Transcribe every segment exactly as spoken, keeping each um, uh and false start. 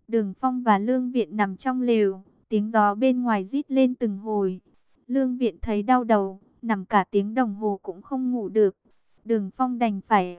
Đường Phong và Lương Viện nằm trong lều, tiếng gió bên ngoài rít lên từng hồi. Lương Viện thấy đau đầu, nằm cả tiếng đồng hồ cũng không ngủ được. Đường Phong đành phải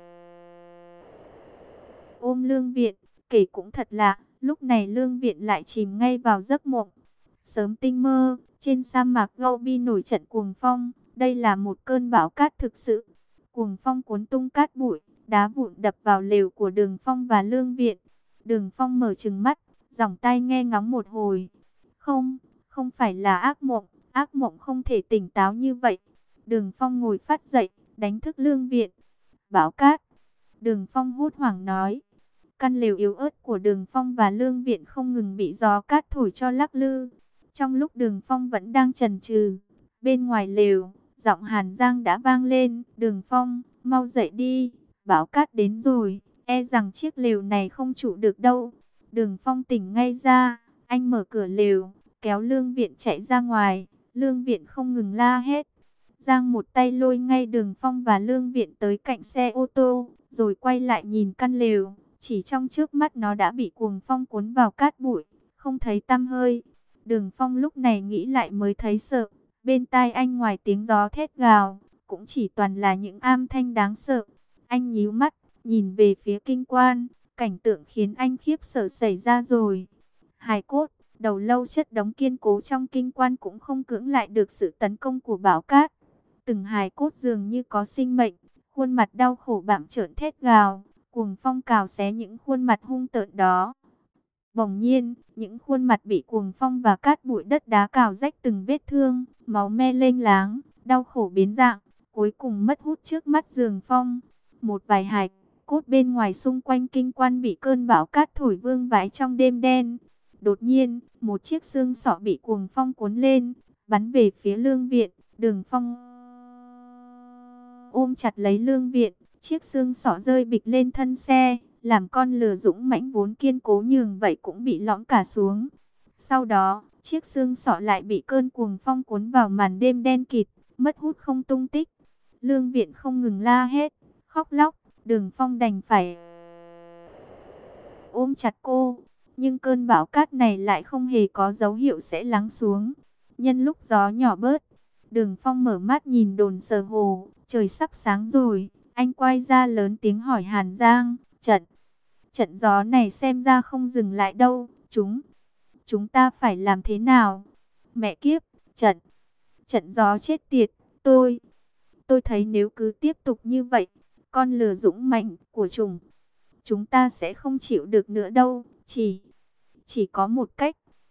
ôm Lương Viện, kể cũng thật lạ, lúc này Lương Viện lại chìm ngay vào giấc mộng. Sớm tinh mơ, trên sa mạc Gobi nổi trận cuồng phong, đây là một cơn bão cát thực sự. Cuồng phong cuốn tung cát bụi, đá vụn đập vào lều của Đường Phong và Lương Viện. Đường Phong mở trừng mắt, giỏng tai nghe ngóng một hồi. Không, không phải là ác mộng, ác mộng không thể tỉnh táo như vậy. Đường Phong ngồi phát dậy, đánh thức Lương Viện. Bão cát, Đường Phong hốt hoảng nói. Căn lều yếu ớt của Đường Phong và Lương Viện không ngừng bị gió cát thổi cho lắc lư. Trong lúc Đường Phong vẫn đang chần chừ, bên ngoài lều, giọng Hàn Giang đã vang lên. Đường Phong, mau dậy đi, bão cát đến rồi, e rằng chiếc lều này không trụ được đâu. Đường Phong tỉnh ngay ra, anh mở cửa lều, kéo Lương Viện chạy ra ngoài. Lương Viện không ngừng la hét. Giang một tay lôi ngay Đường Phong và Lương Viện tới cạnh xe ô tô, rồi quay lại nhìn căn lều. Chỉ trong trước mắt nó đã bị cuồng phong cuốn vào cát bụi, không thấy tăm hơi. Đường Phong lúc này nghĩ lại mới thấy sợ. Bên tai anh ngoài tiếng gió thét gào, cũng chỉ toàn là những âm thanh đáng sợ. Anh nhíu mắt, nhìn về phía kinh quan. Cảnh tượng khiến anh khiếp sợ xảy ra rồi. Hài cốt, đầu lâu chất đống kiên cố trong kinh quan cũng không cưỡng lại được sự tấn công của bão cát. Từng hài cốt dường như có sinh mệnh, khuôn mặt đau khổ bặm trợn thét gào. Cuồng phong cào xé những khuôn mặt hung tợn đó. Bỗng nhiên, những khuôn mặt bị cuồng phong và cát bụi đất đá cào rách từng vết thương, máu me lênh láng, đau khổ biến dạng, cuối cùng mất hút trước mắt Đường Phong. Một vài hài cốt bên ngoài xung quanh kinh quan bị cơn bão cát thổi vương vãi trong đêm đen. Đột nhiên, một chiếc xương sọ bị cuồng phong cuốn lên, bắn về phía Lương Viện. Đường Phong ôm chặt lấy Lương Viện, chiếc xương sọ rơi bịch lên thân xe, làm con lừa dũng mãnh vốn kiên cố nhường vậy cũng bị lõm cả xuống. Sau đó, chiếc xương sọ lại bị cơn cuồng phong cuốn vào màn đêm đen kịt, mất hút không tung tích. Lương Viện không ngừng la hét, khóc lóc. Đường Phong đành phải ôm chặt cô. Nhưng cơn bão cát này lại không hề có dấu hiệu sẽ lắng xuống. Nhân lúc gió nhỏ bớt, Đường Phong mở mắt nhìn đồn Sờ Hồ. Trời sắp sáng rồi. Anh quay ra lớn tiếng hỏi Hàn Giang. Trận, trận gió này xem ra không dừng lại đâu. Chúng, chúng ta phải làm thế nào? Mẹ kiếp, trận, trận gió chết tiệt. Tôi, tôi thấy nếu cứ tiếp tục như vậy, con lừa dũng mạnh của chúng, chúng ta sẽ không chịu được nữa đâu. Chỉ, chỉ có một cách.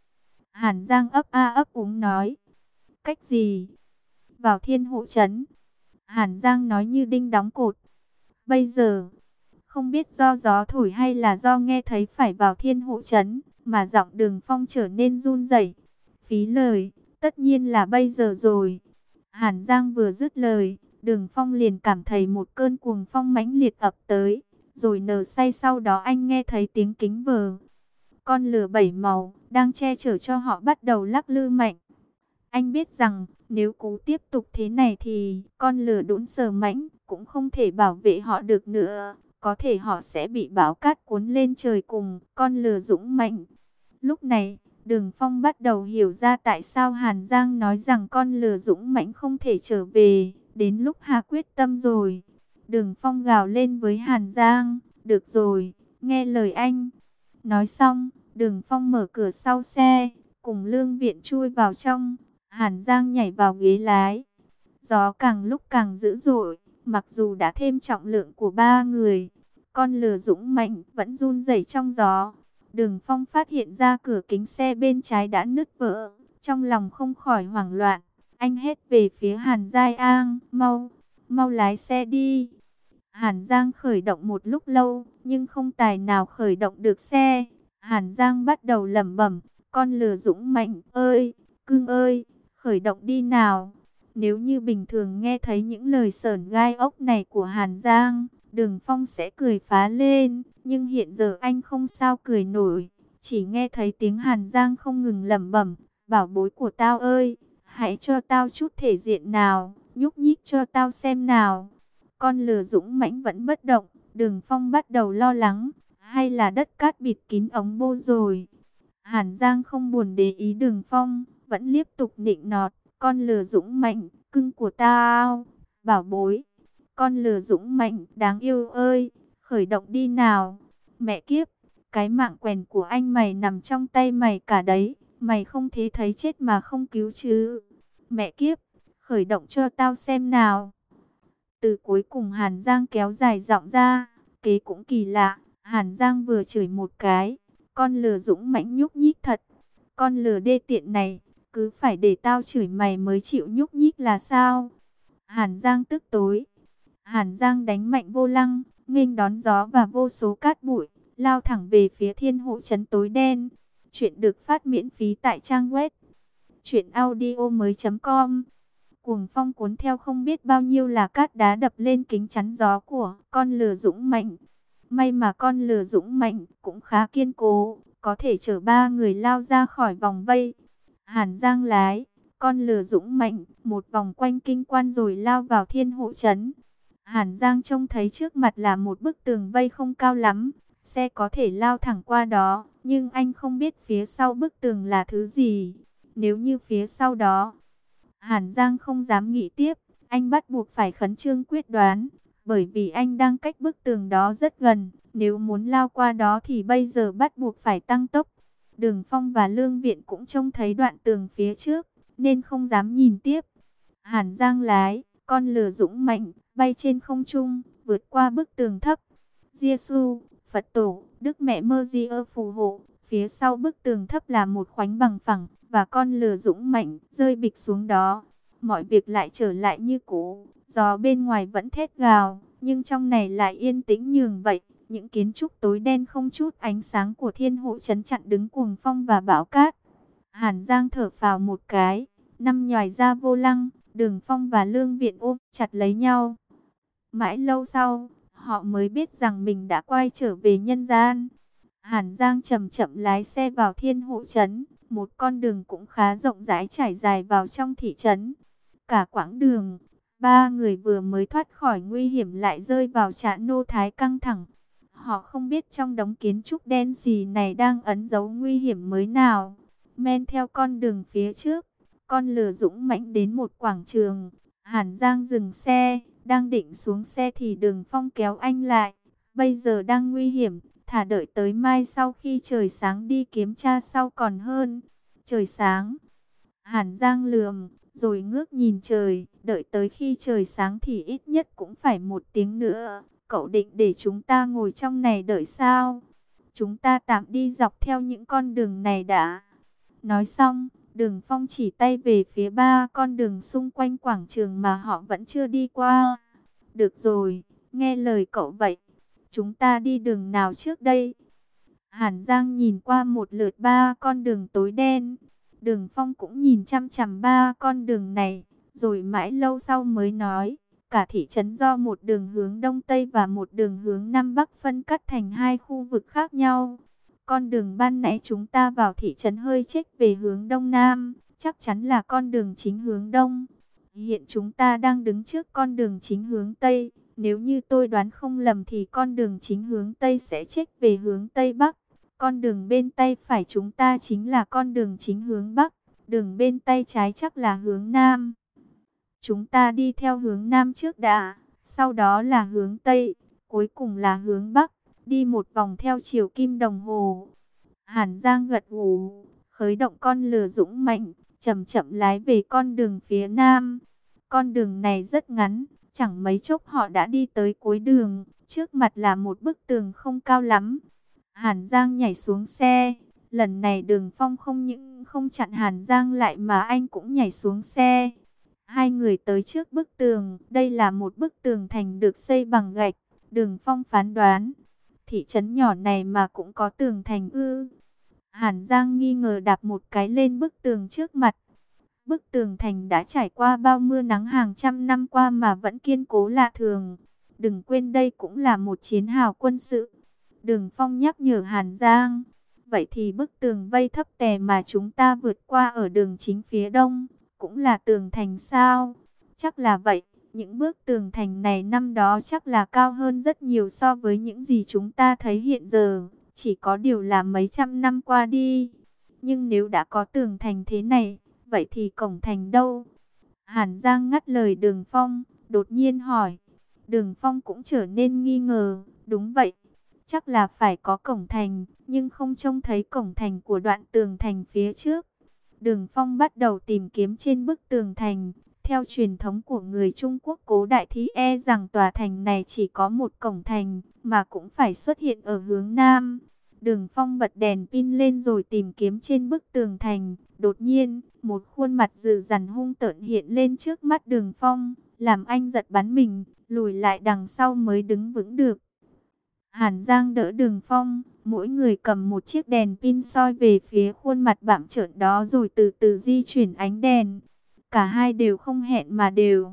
Hàn Giang ấp a ấp úng nói. Cách gì? Vào Thiên Hộ Trấn. Hàn Giang nói như đinh đóng cột. Bây giờ, không biết do gió thổi hay là do nghe thấy phải vào Thiên Hộ Trấn, mà giọng Đường Phong trở nên run rẩy. Phí lời, tất nhiên là bây giờ rồi. Hàn Giang vừa dứt lời, Đường Phong liền cảm thấy một cơn cuồng phong mãnh liệt ập tới, rồi nở say. Sau đó anh nghe thấy tiếng kính vờ. Con lừa bảy màu đang che chở cho họ bắt đầu lắc lư mạnh. Anh biết rằng nếu cố tiếp tục thế này thì con lừa đũn Sờ Mãnh cũng không thể bảo vệ họ được nữa. Có thể họ sẽ bị bão cát cuốn lên trời cùng con lừa dũng mạnh. Lúc này, Đường Phong bắt đầu hiểu ra tại sao Hàn Giang nói rằng con lừa dũng mãnh không thể trở về. Đến lúc hạ quyết tâm rồi. Đường Phong gào lên với Hàn Giang. Được rồi, nghe lời anh. Nói xong, Đường Phong mở cửa sau xe, cùng Lương Viện chui vào trong. Hàn Giang nhảy vào ghế lái. Gió càng lúc càng dữ dội, mặc dù đã thêm trọng lượng của ba người, con lừa dũng mạnh vẫn run rẩy trong gió. Đường Phong phát hiện ra cửa kính xe bên trái đã nứt vỡ, trong lòng không khỏi hoảng loạn. Anh hét về phía Hàn Giai An, mau, mau lái xe đi. Hàn Giang khởi động một lúc lâu, nhưng không tài nào khởi động được xe. Hàn Giang bắt đầu lẩm bẩm, con lừa dũng mạnh ơi, cưng ơi, khởi động đi nào. Nếu như bình thường nghe thấy những lời sởn gai ốc này của Hàn Giang, Đường Phong sẽ cười phá lên, nhưng hiện giờ anh không sao cười nổi. Chỉ nghe thấy tiếng Hàn Giang không ngừng lẩm bẩm, bảo bối của tao ơi, hãy cho tao chút thể diện nào, nhúc nhích cho tao xem nào. Con lừa dũng mãnh vẫn bất động, Đường Phong bắt đầu lo lắng. hay là đất cát bịt kín ống bô rồi? Hàn Giang không buồn để ý Đường Phong, vẫn tiếp tục nịnh nọt, con lừa dũng mạnh, cưng của tao, bảo bối, con lừa dũng mạnh, đáng yêu ơi, khởi động đi nào. Mẹ kiếp, cái mạng quèn của anh mày nằm trong tay mày cả đấy, mày không thế thấy chết mà không cứu chứ. Mẹ kiếp, khởi động cho tao xem nào. Từ cuối cùng Hàn Giang kéo dài giọng ra, kế cũng kỳ lạ, Hàn Giang vừa chửi một cái, con lừa dũng mãnh nhúc nhích thật, con lừa đê tiện này, cứ phải để tao chửi mày mới chịu nhúc nhích là sao? Hàn Giang tức tối, Hàn Giang đánh mạnh vô lăng, nghênh đón gió và vô số cát bụi, lao thẳng về phía thiên hộ trấn tối đen. Chuyện được phát miễn phí tại trang web truyện audio mới.com. Cuồng phong cuốn theo không biết bao nhiêu là cát đá đập lên kính chắn gió của con lừa dũng mạnh. May mà con lừa dũng mạnh cũng khá kiên cố, có thể chở ba người lao ra khỏi vòng vây. Hàn Giang lái, con lừa dũng mạnh, một vòng quanh kinh quan rồi lao vào thiên hộ trấn. Hàn Giang trông thấy trước mặt là một bức tường vây không cao lắm, xe có thể lao thẳng qua đó, nhưng anh không biết phía sau bức tường là thứ gì. Nếu như phía sau đó, Hàn Giang không dám nghĩ tiếp, anh bắt buộc phải khẩn trương quyết đoán, bởi vì anh đang cách bức tường đó rất gần, nếu muốn lao qua đó thì bây giờ bắt buộc phải tăng tốc. Đường Phong và Lương Viện cũng trông thấy đoạn tường phía trước, nên không dám nhìn tiếp. Hàn Giang lái, con lừa dũng mạnh, bay trên không trung, vượt qua bức tường thấp. Giê-xu, Phật tổ, Đức Mẹ Mơ-di-ơ phù hộ, phía sau bức tường thấp là một khoánh bằng phẳng, và con lừa dũng mạnh rơi bịch xuống đó. Mọi việc lại trở lại như cũ, gió bên ngoài vẫn thét gào, nhưng trong này lại yên tĩnh nhường vậy. Những kiến trúc tối đen không chút ánh sáng của thiên hộ trấn chặn đứng cuồng phong và bão cát. Hàn Giang thở phào một cái, nằm nhoài ra vô lăng, Đường Phong và Lương Viện ôm chặt lấy nhau. Mãi lâu sau, họ mới biết rằng mình đã quay trở về nhân gian. Hàn Giang chậm chậm lái xe vào thiên hộ trấn, một con đường cũng khá rộng rãi trải dài vào trong thị trấn. Cả quãng đường, ba người vừa mới thoát khỏi nguy hiểm lại rơi vào trạng nô thái căng thẳng. Họ không biết trong đống kiến trúc đen xì này đang ẩn giấu nguy hiểm mới nào. Men theo con đường phía trước, con lừa dũng mãnh đến một quảng trường. Hàn Giang dừng xe, đang định xuống xe thì Đường Phong kéo anh lại. Bây giờ đang nguy hiểm, thả đợi tới mai sau khi trời sáng đi kiểm tra sau còn hơn. Trời sáng, Hàn Giang lườm, rồi ngước nhìn trời, đợi tới khi trời sáng thì ít nhất cũng phải một tiếng nữa. Cậu định để chúng ta ngồi trong này đợi sao? Chúng ta tạm đi dọc theo những con đường này đã. Nói xong, Đường Phong chỉ tay về phía ba con đường xung quanh quảng trường mà họ vẫn chưa đi qua. Được rồi, nghe lời cậu vậy. Chúng ta đi đường nào trước đây? Hàn Giang nhìn qua một lượt ba con đường tối đen. Đường Phong cũng nhìn chăm chằm ba con đường này, rồi mãi lâu sau mới nói. Cả thị trấn do một đường hướng Đông Tây và một đường hướng Nam Bắc phân cắt thành hai khu vực khác nhau. Con đường ban nãy chúng ta vào thị trấn hơi chếch về hướng Đông Nam, chắc chắn là con đường chính hướng Đông. Hiện chúng ta đang đứng trước con đường chính hướng Tây. Nếu như tôi đoán không lầm thì con đường chính hướng Tây sẽ chếch về hướng Tây Bắc. Con đường bên tay phải chúng ta chính là con đường chính hướng Bắc. Đường bên tay trái chắc là hướng Nam. Chúng ta đi theo hướng Nam trước đã, sau đó là hướng Tây, cuối cùng là hướng Bắc, đi một vòng theo chiều kim đồng hồ. Hàn Giang gật gù, khởi động con lừa dũng mạnh, chậm chậm lái về con đường phía Nam. Con đường này rất ngắn, chẳng mấy chốc họ đã đi tới cuối đường, trước mặt là một bức tường không cao lắm. Hàn Giang nhảy xuống xe, lần này Đường Phong không những không chặn Hàn Giang lại mà anh cũng nhảy xuống xe. Hai người tới trước bức tường, đây là một bức tường thành được xây bằng gạch. Đường Phong phán đoán, thị trấn nhỏ này mà cũng có tường thành ư? Hàn Giang nghi ngờ đạp một cái lên bức tường trước mặt. Bức tường thành đã trải qua bao mưa nắng hàng trăm năm qua mà vẫn kiên cố lạ thường. Đừng quên đây cũng là một chiến hào quân sự. Đường Phong nhắc nhở Hàn Giang. Vậy thì bức tường vây thấp tè mà chúng ta vượt qua ở đường chính phía đông cũng là tường thành sao? Chắc là vậy, Những bức tường thành này năm đó chắc là cao hơn rất nhiều so với những gì chúng ta thấy hiện giờ. Chỉ có điều là mấy trăm năm qua đi. Nhưng nếu đã có tường thành thế này, vậy thì cổng thành đâu? Hàn Giang ngắt lời Đường Phong, đột nhiên hỏi. Đường Phong cũng trở nên nghi ngờ. Đúng vậy, chắc là phải có cổng thành, nhưng không trông thấy cổng thành của đoạn tường thành phía trước. Đường Phong bắt đầu tìm kiếm trên bức tường thành. Theo truyền thống của người Trung Quốc cổ đại thì e rằng tòa thành này chỉ có một cổng thành, mà cũng phải xuất hiện ở hướng Nam. Đường Phong bật đèn pin lên rồi tìm kiếm trên bức tường thành. Đột nhiên, một khuôn mặt dữ dằn hung tợn hiện lên trước mắt Đường Phong, làm anh giật bắn mình, lùi lại đằng sau mới đứng vững được. Hàn Giang đỡ Đường Phong, mỗi người cầm một chiếc đèn pin soi về phía khuôn mặt bặm trợn đó rồi từ từ di chuyển ánh đèn. Cả hai đều không hẹn mà đều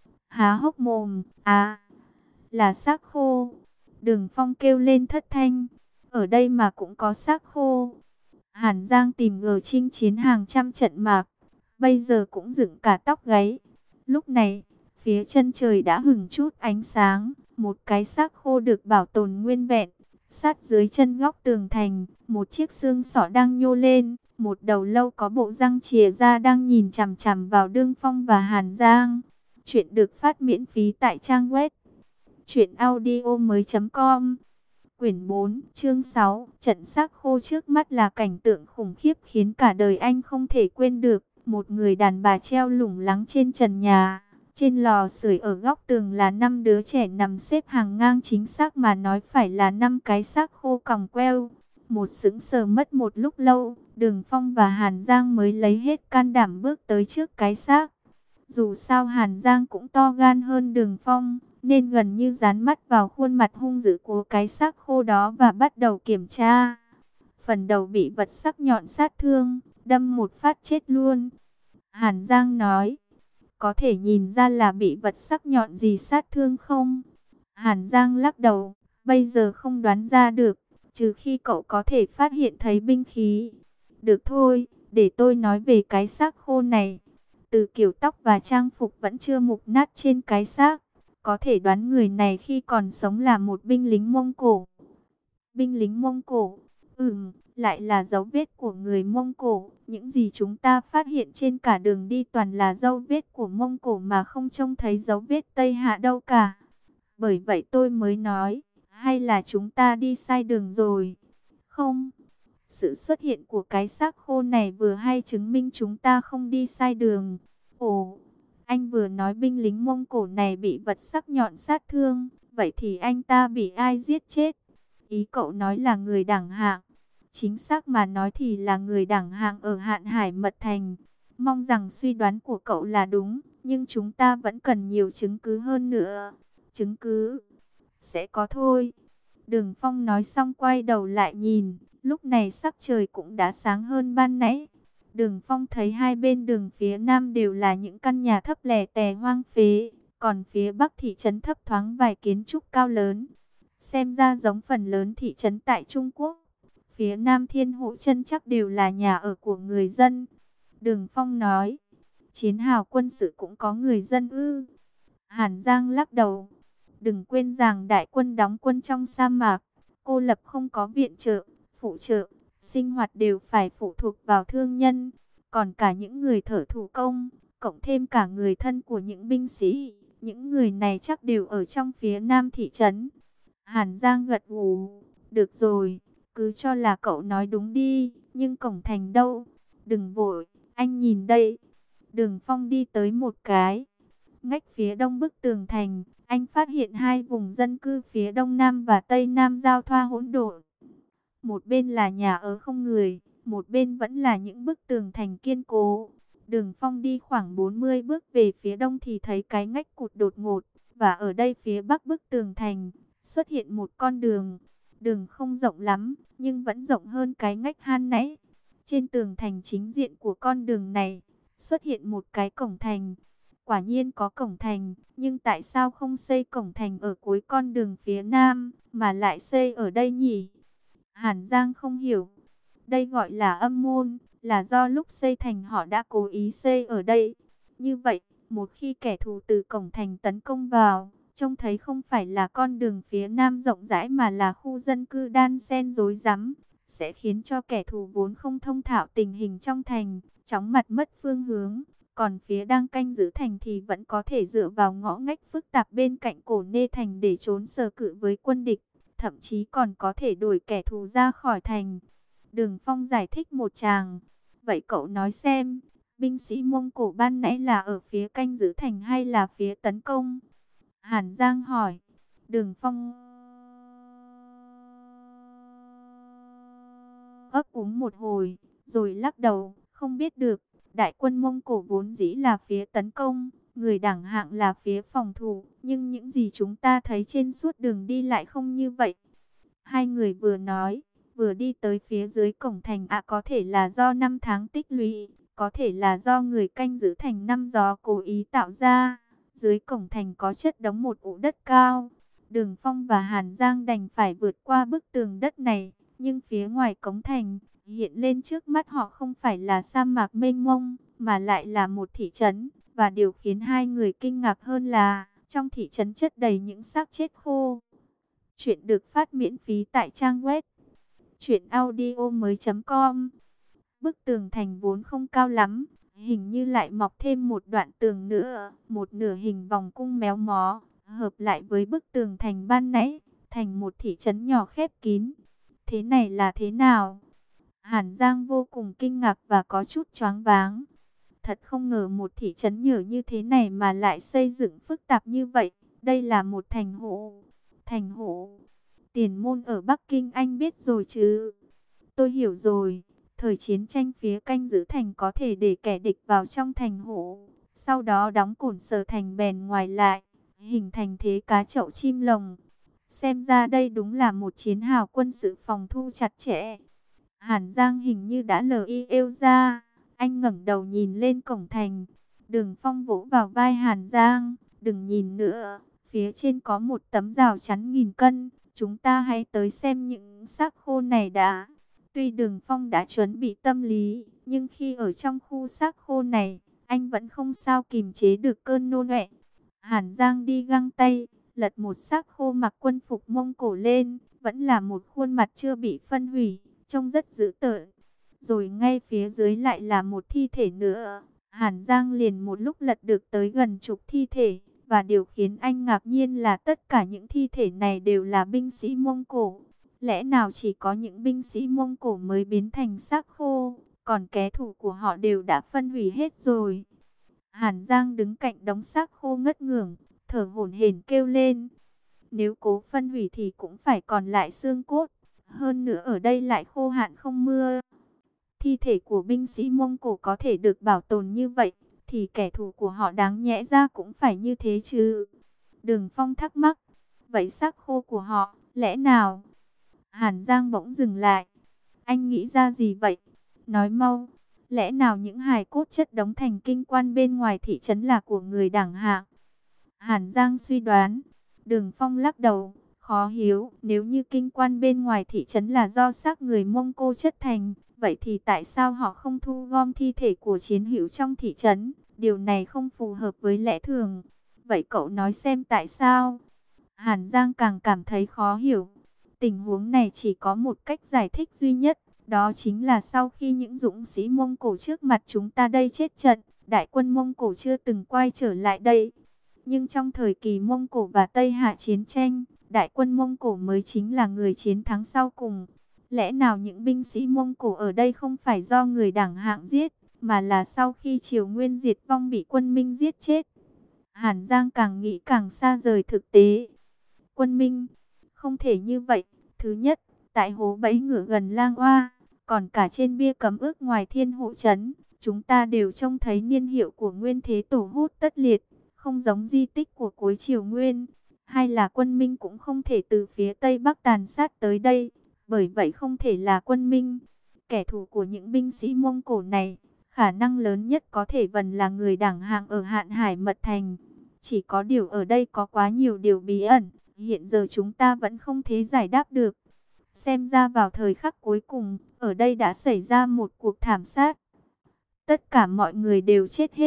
há hốc mồm. À, là xác khô. Đường Phong kêu lên thất thanh. Ở đây mà cũng có xác khô. Hàn Giang tìm Ngờ chinh chiến hàng trăm trận mạc, bây giờ cũng dựng cả tóc gáy. Lúc này, phía chân trời đã hửng chút ánh sáng. Một cái xác khô được bảo tồn nguyên vẹn. Sát dưới chân góc tường thành, một chiếc xương sọ đang nhô lên. Một đầu lâu có bộ răng chìa ra đang nhìn chằm chằm vào Đường Phong và Hàn Giang. Chuyện được phát miễn phí tại trang web truyện audio mới chấm com. Quyển bốn, chương sáu, trận xác khô trước mắt là cảnh tượng khủng khiếp khiến cả đời anh không thể quên được. Một người đàn bà treo lủng lẳng trên trần nhà. Trên lò sưởi ở góc tường là năm đứa trẻ nằm xếp hàng ngang, chính xác mà nói phải là năm cái xác khô còng queo. Một sững sờ mất một lúc lâu, Đường Phong và Hàn Giang mới lấy hết can đảm bước tới trước cái xác. Dù sao Hàn Giang cũng to gan hơn Đường Phong, nên gần như dán mắt vào khuôn mặt hung dữ của cái xác khô đó và bắt đầu kiểm tra. Phần đầu bị vật sắc nhọn sát thương, đâm một phát chết luôn. Hàn Giang nói, có thể nhìn ra là bị vật sắc nhọn gì sát thương không? Hàn Giang lắc đầu, bây giờ không đoán ra được, trừ khi cậu có thể phát hiện thấy binh khí. Được thôi, để tôi nói về cái xác khô này. Từ kiểu tóc và trang phục vẫn chưa mục nát trên cái xác, có thể đoán người này khi còn sống là một binh lính Mông Cổ. Binh lính Mông Cổ? Ừm, lại là dấu vết của người Mông Cổ. Những gì chúng ta phát hiện trên cả đường đi toàn là dấu vết của Mông Cổ mà không trông thấy dấu vết Tây Hạ đâu cả. Bởi vậy tôi mới nói, hay là chúng ta đi sai đường rồi? Không, sự xuất hiện của cái xác khô này vừa hay chứng minh chúng ta không đi sai đường. Ồ, anh vừa nói binh lính Mông Cổ này bị vật sắc nhọn sát thương, vậy thì anh ta bị ai giết chết? Ý cậu nói là người đẳng hạng. Chính xác mà nói thì là người đẳng hạng ở Hạn Hải Mật Thành. Mong rằng suy đoán của cậu là đúng, nhưng chúng ta vẫn cần nhiều chứng cứ hơn nữa. Chứng cứ? Sẽ có thôi. Đường Phong nói xong quay đầu lại nhìn, lúc này sắc trời cũng đã sáng hơn ban nãy. Đường Phong thấy hai bên đường phía nam đều là những căn nhà thấp lẻ tè hoang phế, còn phía bắc thị trấn thấp thoáng vài kiến trúc cao lớn. Xem ra giống phần lớn thị trấn tại Trung Quốc. Phía nam Thiên Hộ Chân chắc đều là nhà ở của người dân. Đường Phong nói, chiến hào quân sự cũng có người dân ư? Hàn Giang lắc đầu. Đừng quên rằng đại quân đóng quân trong sa mạc, cô lập không có viện trợ, phụ trợ, sinh hoạt đều phải phụ thuộc vào thương nhân. Còn cả những người thợ thủ công, cộng thêm cả người thân của những binh sĩ, những người này chắc đều ở trong phía nam thị trấn. Hàn Giang gật gù, được rồi, cứ cho là cậu nói đúng đi, nhưng cổng thành đâu? Đừng vội, anh nhìn đây. Đường Phong đi tới một cái ngách phía đông bức tường thành, anh phát hiện hai vùng dân cư phía đông nam và tây nam giao thoa hỗn độn. Một bên là nhà ở không người, một bên vẫn là những bức tường thành kiên cố. Đường Phong đi khoảng bốn mươi bước về phía đông thì thấy cái ngách cụt đột ngột, và ở đây phía bắc bức tường thành xuất hiện một con đường. Đường không rộng lắm, nhưng vẫn rộng hơn cái ngách han nãy. Trên tường thành chính diện của con đường này xuất hiện một cái cổng thành. Quả nhiên có cổng thành, nhưng tại sao không xây cổng thành ở cuối con đường phía nam, mà lại xây ở đây nhỉ? Hàn Giang không hiểu. Đây gọi là âm môn, là do lúc xây thành họ đã cố ý xây ở đây. Như vậy, Một khi kẻ thù từ cổng thành tấn công vào, trông thấy không phải là con đường phía nam rộng rãi mà là khu dân cư đan xen rối rắm, sẽ khiến cho kẻ thù vốn không thông thạo tình hình trong thành, chóng mặt mất phương hướng. Còn phía đang canh giữ thành thì vẫn có thể dựa vào ngõ ngách phức tạp bên cạnh cổ nê thành để trốn sờ cự với quân địch, thậm chí còn có thể đuổi kẻ thù ra khỏi thành. Đường Phong giải thích một tràng. Vậy cậu nói xem, binh sĩ Mông Cổ ban nãy là ở phía canh giữ thành hay là phía tấn công? Hàn Giang hỏi. Đường Phong ấp úng một hồi, rồi lắc đầu, không biết được. Đại quân Mông Cổ vốn dĩ là phía tấn công, người đẳng hạng là phía phòng thủ, nhưng những gì chúng ta thấy trên suốt đường đi lại không như vậy. Hai người vừa nói, vừa đi tới phía dưới cổng thành. À, có thể là do năm tháng tích lũy, có thể là do người canh giữ thành năm gió cố ý tạo ra. Dưới cổng thành có chất đống một ụ đất cao. Đường Phong và Hàn Giang đành phải vượt qua bức tường đất này, nhưng phía ngoài cổng thành, hiện lên trước mắt họ không phải là sa mạc mênh mông, mà lại là một thị trấn. Và điều khiến hai người kinh ngạc hơn là, trong thị trấn chất đầy những xác chết khô. Chuyện được phát miễn phí tại trang web truyện audio mới chấm com. Bức tường thành vốn không cao lắm, hình như lại mọc thêm một đoạn tường nữa, một nửa hình vòng cung méo mó, hợp lại với bức tường thành ban nãy, thành một thị trấn nhỏ khép kín. Thế này là thế nào? Hàn Giang vô cùng kinh ngạc và có chút choáng váng. Thật không ngờ một thị trấn nhỏ như thế này mà lại xây dựng phức tạp như vậy. Đây là một thành hộ. Thành hộ. Tiền môn ở Bắc Kinh anh biết rồi chứ? Tôi hiểu rồi. Thời chiến tranh phía canh giữ thành có thể để kẻ địch vào trong thành hộ, sau đó đóng cồn sở thành bèn ngoài lại, hình thành thế cá chậu chim lồng. Xem ra đây đúng là một chiến hào quân sự phòng thu chặt chẽ. Hàn Giang hình như đã lờ y êu ra. Anh ngẩng đầu nhìn lên cổng thành. Đường Phong vỗ vào vai Hàn Giang. Đừng nhìn nữa. Phía trên có một tấm rào chắn nghìn cân. Chúng ta hãy tới xem những xác khô này đã. Tuy Đường Phong đã chuẩn bị tâm lý, nhưng khi ở trong khu xác khô này, anh vẫn không sao kìm chế được cơn nôn ọe. Hàn Giang đi găng tay, lật một xác khô mặc quân phục Mông Cổ lên, vẫn là một khuôn mặt chưa bị phân hủy, trông rất dữ tợn. Rồi ngay phía dưới lại là một thi thể nữa. Hàn Giang liền một lúc lật được tới gần chục thi thể, và điều khiến anh ngạc nhiên là tất cả những thi thể này đều là binh sĩ Mông Cổ. Lẽ nào chỉ có những binh sĩ Mông Cổ mới biến thành xác khô, còn kẻ thù của họ đều đã phân hủy hết rồi. Hàn Giang đứng cạnh đống xác khô ngất ngưởng, thở hổn hển kêu lên. Nếu cố phân hủy thì cũng phải còn lại xương cốt, hơn nữa ở đây lại khô hạn không mưa. Thi thể của binh sĩ Mông Cổ có thể được bảo tồn như vậy, thì kẻ thù của họ đáng nhẽ ra cũng phải như thế chứ. Đường Phong thắc mắc, vậy xác khô của họ, lẽ nào? Hàn Giang bỗng dừng lại. Anh nghĩ ra gì vậy? Nói mau. Lẽ nào những hài cốt chất đống thành kinh quan bên ngoài thị trấn là của người đẳng hạng? Hàn Giang suy đoán. Đường Phong lắc đầu. Khó hiểu. Nếu như kinh quan bên ngoài thị trấn là do xác người Mông Cô chất thành, vậy thì tại sao họ không thu gom thi thể của chiến hữu trong thị trấn? Điều này không phù hợp với lẽ thường. Vậy cậu nói xem tại sao? Hàn Giang càng cảm thấy khó hiểu. Tình huống này chỉ có một cách giải thích duy nhất, đó chính là sau khi những dũng sĩ Mông Cổ trước mặt chúng ta đây chết trận, đại quân Mông Cổ chưa từng quay trở lại đây. Nhưng trong thời kỳ Mông Cổ và Tây Hạ chiến tranh, đại quân Mông Cổ mới chính là người chiến thắng sau cùng. Lẽ nào những binh sĩ Mông Cổ ở đây không phải do người đẳng hạng giết, mà là sau khi Triều Nguyên diệt vong bị quân Minh giết chết? Hàn Giang càng nghĩ càng xa rời thực tế. Quân Minh... Không thể như vậy. Thứ nhất, tại hố bẫy ngựa gần Lang Oa, còn cả trên bia cấm ước ngoài Thiên Hộ Trấn, chúng ta đều trông thấy niên hiệu của Nguyên Thế Tổ hút tất liệt, không giống di tích của cuối Triều Nguyên. Hay là quân Minh cũng không thể từ phía Tây Bắc tàn sát tới đây, bởi vậy không thể là quân Minh. Kẻ thù của những binh sĩ Mông Cổ này, khả năng lớn nhất có thể vẫn là người đẳng hạng ở Hạn Hải Mật Thành. Chỉ có điều ở đây có quá nhiều điều bí ẩn, hiện giờ chúng ta vẫn không thể giải đáp được. Xem ra vào thời khắc cuối cùng, ở đây đã xảy ra một cuộc thảm sát. Tất cả mọi người đều chết hết,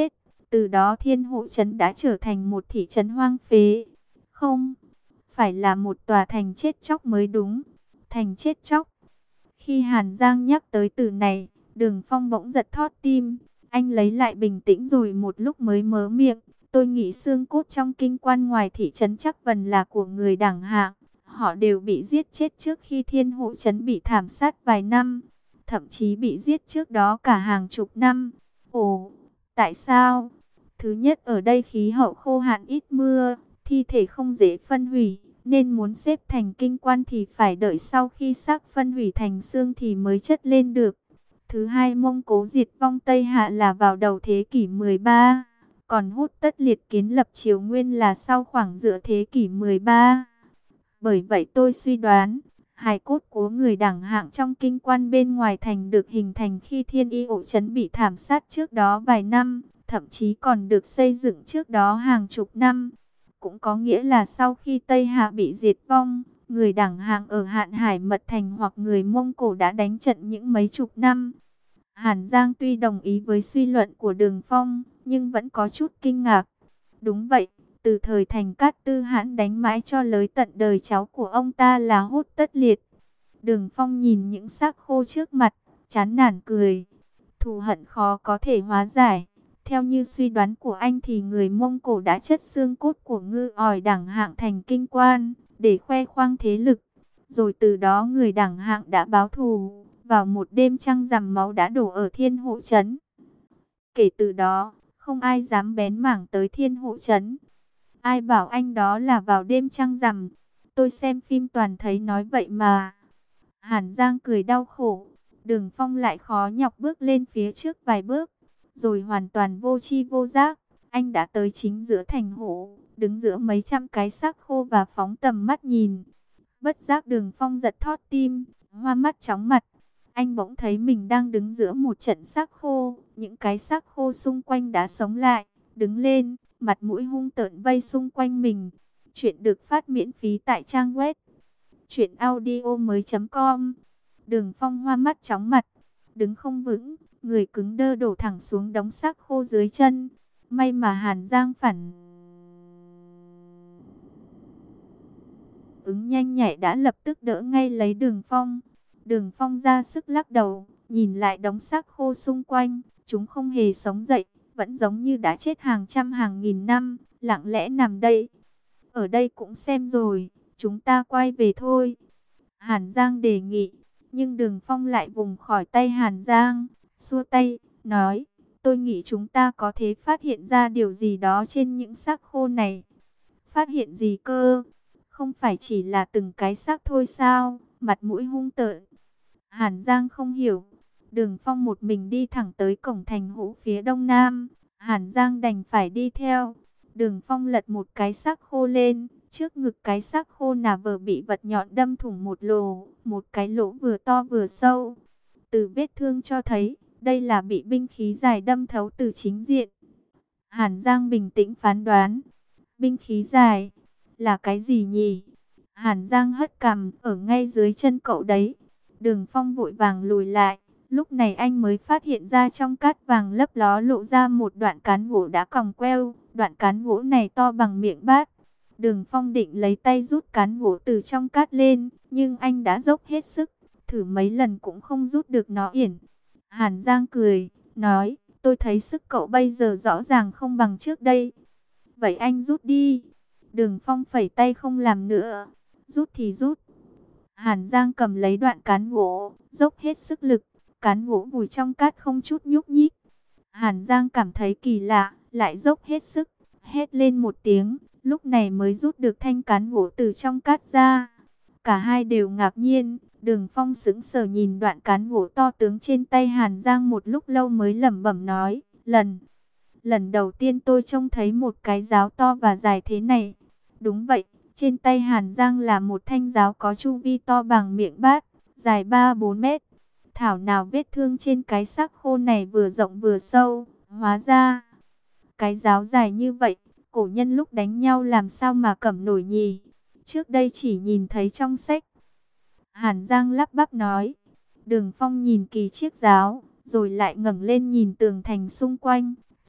Từ đó Thiên Hộ Trấn đã trở thành một thị trấn hoang phế. Không, phải là một tòa thành chết chóc mới đúng. Thành chết chóc. Khi Hàn Giang nhắc tới từ này, Đường Phong bỗng giật thót tim. Anh lấy lại bình tĩnh rồi một lúc mới mớ miệng. Tôi nghĩ xương cốt trong kinh quan ngoài thị trấn chắc vần là của người đẳng hạng. Họ đều bị giết chết trước khi Thiên Hộ Trấn bị thảm sát vài năm. Thậm chí bị giết trước đó cả hàng chục năm. Ồ, tại sao? Thứ nhất, ở đây khí hậu khô hạn ít mưa, thi thể không dễ phân hủy, nên muốn xếp thành kinh quan thì phải đợi sau khi xác phân hủy thành xương thì mới chất lên được. Thứ hai, Mông Cố diệt vong Tây Hạ là vào đầu thế kỷ mười ba, còn Hốt Tất liệt kiến lập Triều Nguyên là sau khoảng giữa thế kỷ mười ba. Bởi vậy tôi suy đoán, hài cốt của người đẳng hạng trong kinh quan bên ngoài thành được hình thành khi Thiên Y Ổ Trấn bị thảm sát trước đó vài năm, thậm chí còn được xây dựng trước đó hàng chục năm. Cũng có nghĩa là sau khi Tây Hạ bị diệt vong, người đẳng hạng ở Hạn Hải Mật Thành hoặc người Mông Cổ đã đánh trận những mấy chục năm. Hàn Giang tuy đồng ý với suy luận của Đường Phong, nhưng vẫn có chút kinh ngạc. Đúng vậy, từ thời Thành Cát Tư Hãn đánh mãi cho tới tận đời cháu của ông ta là Hốt Tất liệt. Đường Phong nhìn những xác khô trước mặt, chán nản cười. Thù hận khó có thể hóa giải. Theo như suy đoán của anh thì người Mông Cổ đã chất xương cốt của ngư ỏi đẳng hạng thành kinh quan, để khoe khoang thế lực. Rồi từ đó người đẳng hạng đã báo thù, vào một đêm trăng rằm máu đã đổ ở Thiên Hộ Trấn. Kể từ đó, không ai dám bén mảng tới Thiên Hộ Trấn. Ai bảo anh đó là vào đêm trăng rằm, tôi xem phim toàn thấy nói vậy mà. Hàn Giang cười đau khổ, Đường Phong lại khó nhọc bước lên phía trước vài bước. Rồi hoàn toàn vô tri vô giác, anh đã tới chính giữa thành hộ, đứng giữa mấy trăm cái xác khô và phóng tầm mắt nhìn. Bất giác Đường Phong giật thót tim, hoa mắt chóng mặt. Anh bỗng thấy mình đang đứng giữa một trận xác khô, những cái xác khô xung quanh đã sống lại, đứng lên, mặt mũi hung tợn vây xung quanh mình. Chuyện được phát miễn phí tại trang web truyện audio mới chấm com. Đường Phong hoa mắt chóng mặt, đứng không vững, người cứng đơ đổ thẳng xuống đống xác khô dưới chân. May mà Hàn Giang phản ứng nhanh nhạy đã lập tức đỡ ngay lấy Đường Phong. Đường Phong ra sức lắc đầu, nhìn lại đống xác khô xung quanh, chúng không hề sống dậy, vẫn giống như đã chết hàng trăm hàng nghìn năm, lặng lẽ nằm đây. Ở đây cũng xem rồi, chúng ta quay về thôi. Hàn Giang đề nghị, nhưng Đường Phong lại vùng khỏi tay Hàn Giang, xua tay, nói, tôi nghĩ chúng ta có thể phát hiện ra điều gì đó trên những xác khô này. Phát hiện gì cơ? Không phải chỉ là từng cái xác thôi sao? Mặt mũi hung tợn. Hàn Giang không hiểu. Đường Phong một mình đi thẳng tới cổng thành hũ phía đông nam. Hàn Giang đành phải đi theo. Đường Phong lật một cái xác khô lên. Trước ngực cái xác khô nà vờ bị vật nhọn đâm thủng một lỗ. Một cái lỗ vừa to vừa sâu. Từ vết thương cho thấy, đây là bị binh khí dài đâm thấu từ chính diện. Hàn Giang bình tĩnh phán đoán. Binh khí dài, là cái gì nhỉ? Hàn Giang hất cằm, ở ngay dưới chân cậu đấy. Đường Phong vội vàng lùi lại. Lúc này anh mới phát hiện ra trong cát vàng lấp ló lộ ra một đoạn cán gỗ đã còng queo. Đoạn cán gỗ này to bằng miệng bát. Đường Phong định lấy tay rút cán gỗ từ trong cát lên, nhưng anh đã dốc hết sức, thử mấy lần cũng không rút được nó yển. Hàn Giang cười, nói, tôi thấy sức cậu bây giờ rõ ràng không bằng trước đây. Vậy anh rút đi. Đường Phong phẩy tay không làm nữa. Rút thì rút. Hàn Giang cầm lấy đoạn cán gỗ, dốc hết sức lực. Cán gỗ vùi trong cát không chút nhúc nhích. Hàn Giang cảm thấy kỳ lạ, lại dốc hết sức, hét lên một tiếng, lúc này mới rút được thanh cán gỗ từ trong cát ra. Cả hai đều ngạc nhiên. Đường Phong sững sờ nhìn đoạn cán gỗ to tướng trên tay Hàn Giang một lúc lâu mới lẩm bẩm nói, lần lần đầu tiên tôi trông thấy một cái giáo to và dài thế này. Đúng vậy, trên tay Hàn Giang là một thanh giáo có chu vi to bằng miệng bát, dài ba bốn mét. Thảo nào vết thương trên cái xác khô này vừa rộng vừa sâu, hóa ra cái giáo dài như vậy, cổ nhân lúc đánh nhau làm sao mà cầm nổi nhỉ? Trước đây chỉ nhìn thấy trong sách. Hàn Giang lắp bắp nói. Đường Phong nhìn kỳ chiếc giáo, rồi lại ngẩng lên nhìn tường thành xung quanh.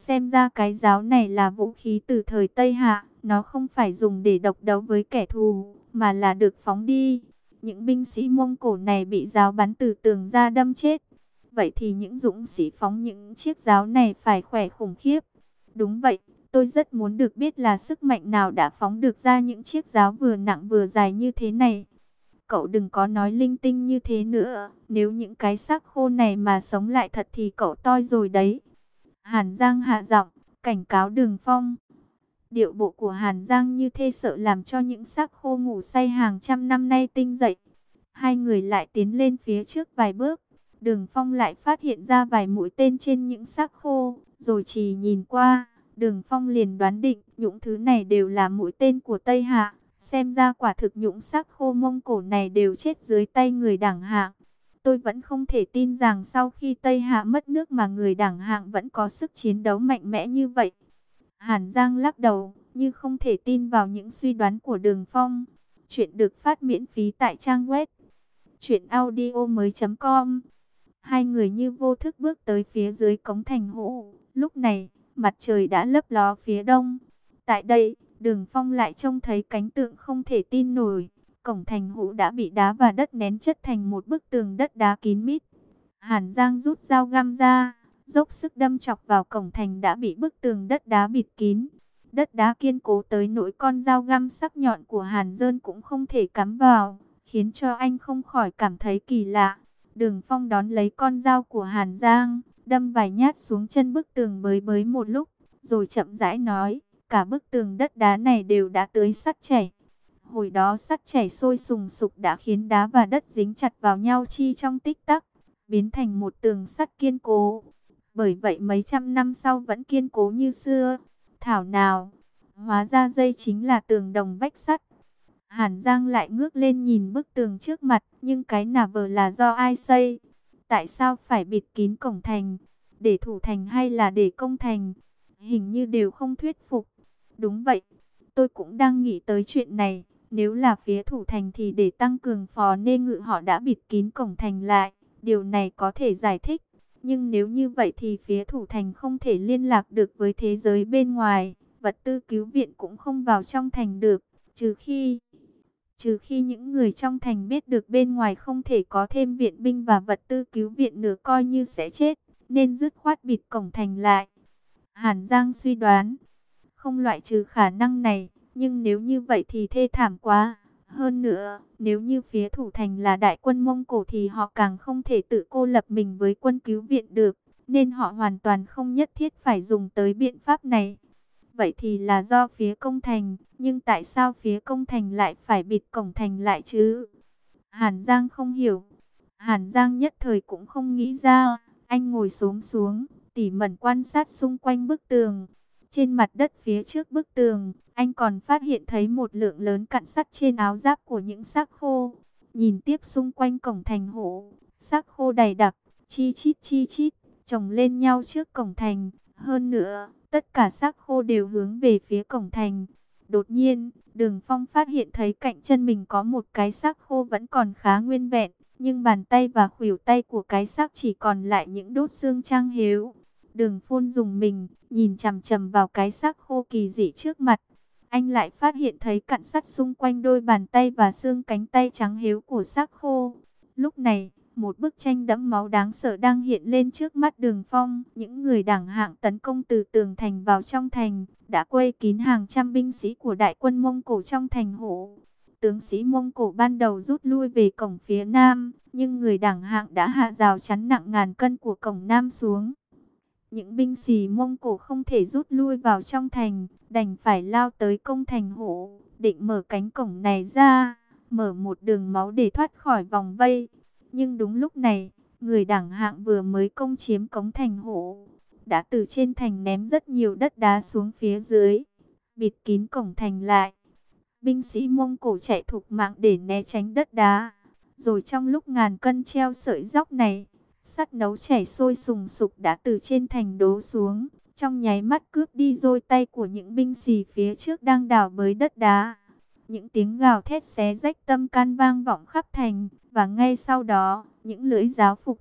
Xem ra cái giáo này là vũ khí từ thời Tây Hạ, nó không phải dùng để độc đấu với kẻ thù, mà là được phóng đi. Những binh sĩ Mông Cổ này bị giáo bắn từ tường ra đâm chết. Vậy thì những dũng sĩ phóng những chiếc giáo này phải khỏe khủng khiếp. Đúng vậy, tôi rất muốn được biết là sức mạnh nào đã phóng được ra những chiếc giáo vừa nặng vừa dài như thế này. Cậu đừng có nói linh tinh như thế nữa, nếu những cái xác khô này mà sống lại thật thì cậu toi rồi đấy. Hàn Giang hạ giọng, cảnh cáo Đường Phong. Điệu bộ của Hàn Giang như thế sợ làm cho những xác khô ngủ say hàng trăm năm nay tinh dậy. Hai người lại tiến lên phía trước vài bước. Đường Phong lại phát hiện ra vài mũi tên trên những xác khô, rồi chỉ nhìn qua. Đường Phong liền đoán định những thứ này đều là mũi tên của Tây Hạ. Xem ra quả thực những xác khô Mông Cổ này đều chết dưới tay người Đảng Hạng. Tôi vẫn không thể tin rằng sau khi Tây Hạ mất nước mà người Đảng Hạng vẫn có sức chiến đấu mạnh mẽ như vậy. Hàn Giang lắc đầu, như không thể tin vào những suy đoán của Đường Phong. Chuyện được phát miễn phí tại trang web truyện audio mới chấm com. Hai người như vô thức bước tới phía dưới cống thành hũ. Lúc này, mặt trời đã lấp ló phía đông. Tại đây, Đường Phong lại trông thấy cảnh tượng không thể tin nổi. Cổng thành hũ đã bị đá và đất nén chất thành một bức tường đất đá kín mít. Hàn Giang rút dao găm ra, dốc sức đâm chọc vào cổng thành đã bị bức tường đất đá bịt kín. Đất đá kiên cố tới nỗi con dao găm sắc nhọn của Hàn Dơn cũng không thể cắm vào, khiến cho anh không khỏi cảm thấy kỳ lạ. Đường Phong đón lấy con dao của Hàn Giang, đâm vài nhát xuống chân bức tường bới bới một lúc, rồi chậm rãi nói, cả bức tường đất đá này đều đã tưới sắt chảy. Hồi đó sắt chảy sôi sùng sục đã khiến đá và đất dính chặt vào nhau chi trong tích tắc, biến thành một tường sắt kiên cố. Bởi vậy mấy trăm năm sau vẫn kiên cố như xưa. Thảo nào, hóa ra đây chính là tường đồng vách sắt. Hàn Giang lại ngước lên nhìn bức tường trước mặt, nhưng cái nà vờ là do ai xây? Tại sao phải bịt kín cổng thành? Để thủ thành hay là để công thành? Hình như đều không thuyết phục. Đúng vậy, tôi cũng đang nghĩ tới chuyện này. Nếu là phía thủ thành thì để tăng cường phò nê ngự họ đã bịt kín cổng thành lại. Điều này có thể giải thích. Nhưng nếu như vậy thì phía thủ thành không thể liên lạc được với thế giới bên ngoài. Vật tư cứu viện cũng không vào trong thành được. Trừ khi... Trừ khi những người trong thành biết được bên ngoài không thể có thêm viện binh và vật tư cứu viện nữa coi như sẽ chết. Nên dứt khoát bịt cổng thành lại. Hàn Giang suy đoán. Không loại trừ khả năng này. Nhưng nếu như vậy thì thê thảm quá. Hơn nữa, nếu như phía thủ thành là đại quân Mông Cổ thì họ càng không thể tự cô lập mình với quân cứu viện được. Nên họ hoàn toàn không nhất thiết phải dùng tới biện pháp này. Vậy thì là do phía công thành. Nhưng tại sao phía công thành lại phải bịt cổng thành lại chứ? Hàn Giang không hiểu. Hàn Giang nhất thời cũng không nghĩ ra. Anh ngồi xổm xuống, tỉ mẩn quan sát xung quanh bức tường. Trên mặt đất phía trước bức tường, anh còn phát hiện thấy một lượng lớn cặn sắt trên áo giáp của những xác khô. Nhìn tiếp xung quanh cổng thành hổ, xác khô dày đặc, chi chít chi chít, chồng lên nhau trước cổng thành. Hơn nữa, tất cả xác khô đều hướng về phía cổng thành. Đột nhiên, Đường Phong phát hiện thấy cạnh chân mình có một cái xác khô vẫn còn khá nguyên vẹn, nhưng bàn tay và khuỷu tay của cái xác chỉ còn lại những đốt xương trăng hếu. Đường Phôn dùng mình, nhìn chằm chằm vào cái xác khô kỳ dị trước mặt. Anh lại phát hiện thấy cặn sắt xung quanh đôi bàn tay và xương cánh tay trắng hếu của xác khô. Lúc này, một bức tranh đẫm máu đáng sợ đang hiện lên trước mắt Đường Phong. Những người Đảng Hạng tấn công từ tường thành vào trong thành, đã quây kín hàng trăm binh sĩ của đại quân Mông Cổ trong thành hổ. Tướng sĩ Mông Cổ ban đầu rút lui về cổng phía nam, nhưng người Đảng Hạng đã hạ rào chắn nặng ngàn cân của cổng nam xuống. Những binh sĩ Mông Cổ không thể rút lui vào trong thành, đành phải lao tới công thành hổ, định mở cánh cổng này ra, mở một đường máu để thoát khỏi vòng vây. Nhưng đúng lúc này, người Đảng Hạng vừa mới công chiếm cống thành hổ, đã từ trên thành ném rất nhiều đất đá xuống phía dưới, bịt kín cổng thành lại. Binh sĩ Mông Cổ chạy thục mạng để né tránh đất đá, rồi trong lúc ngàn cân treo sợi tóc này, sắt nấu chảy sôi sùng sục đã từ trên thành đổ xuống, trong nháy mắt cướp đi đôi tay của những binh sĩ phía trước đang đào bới đất đá. Những tiếng gào thét xé rách tâm can vang vọng khắp thành, và ngay sau đó, những lưỡi giáo phục hận,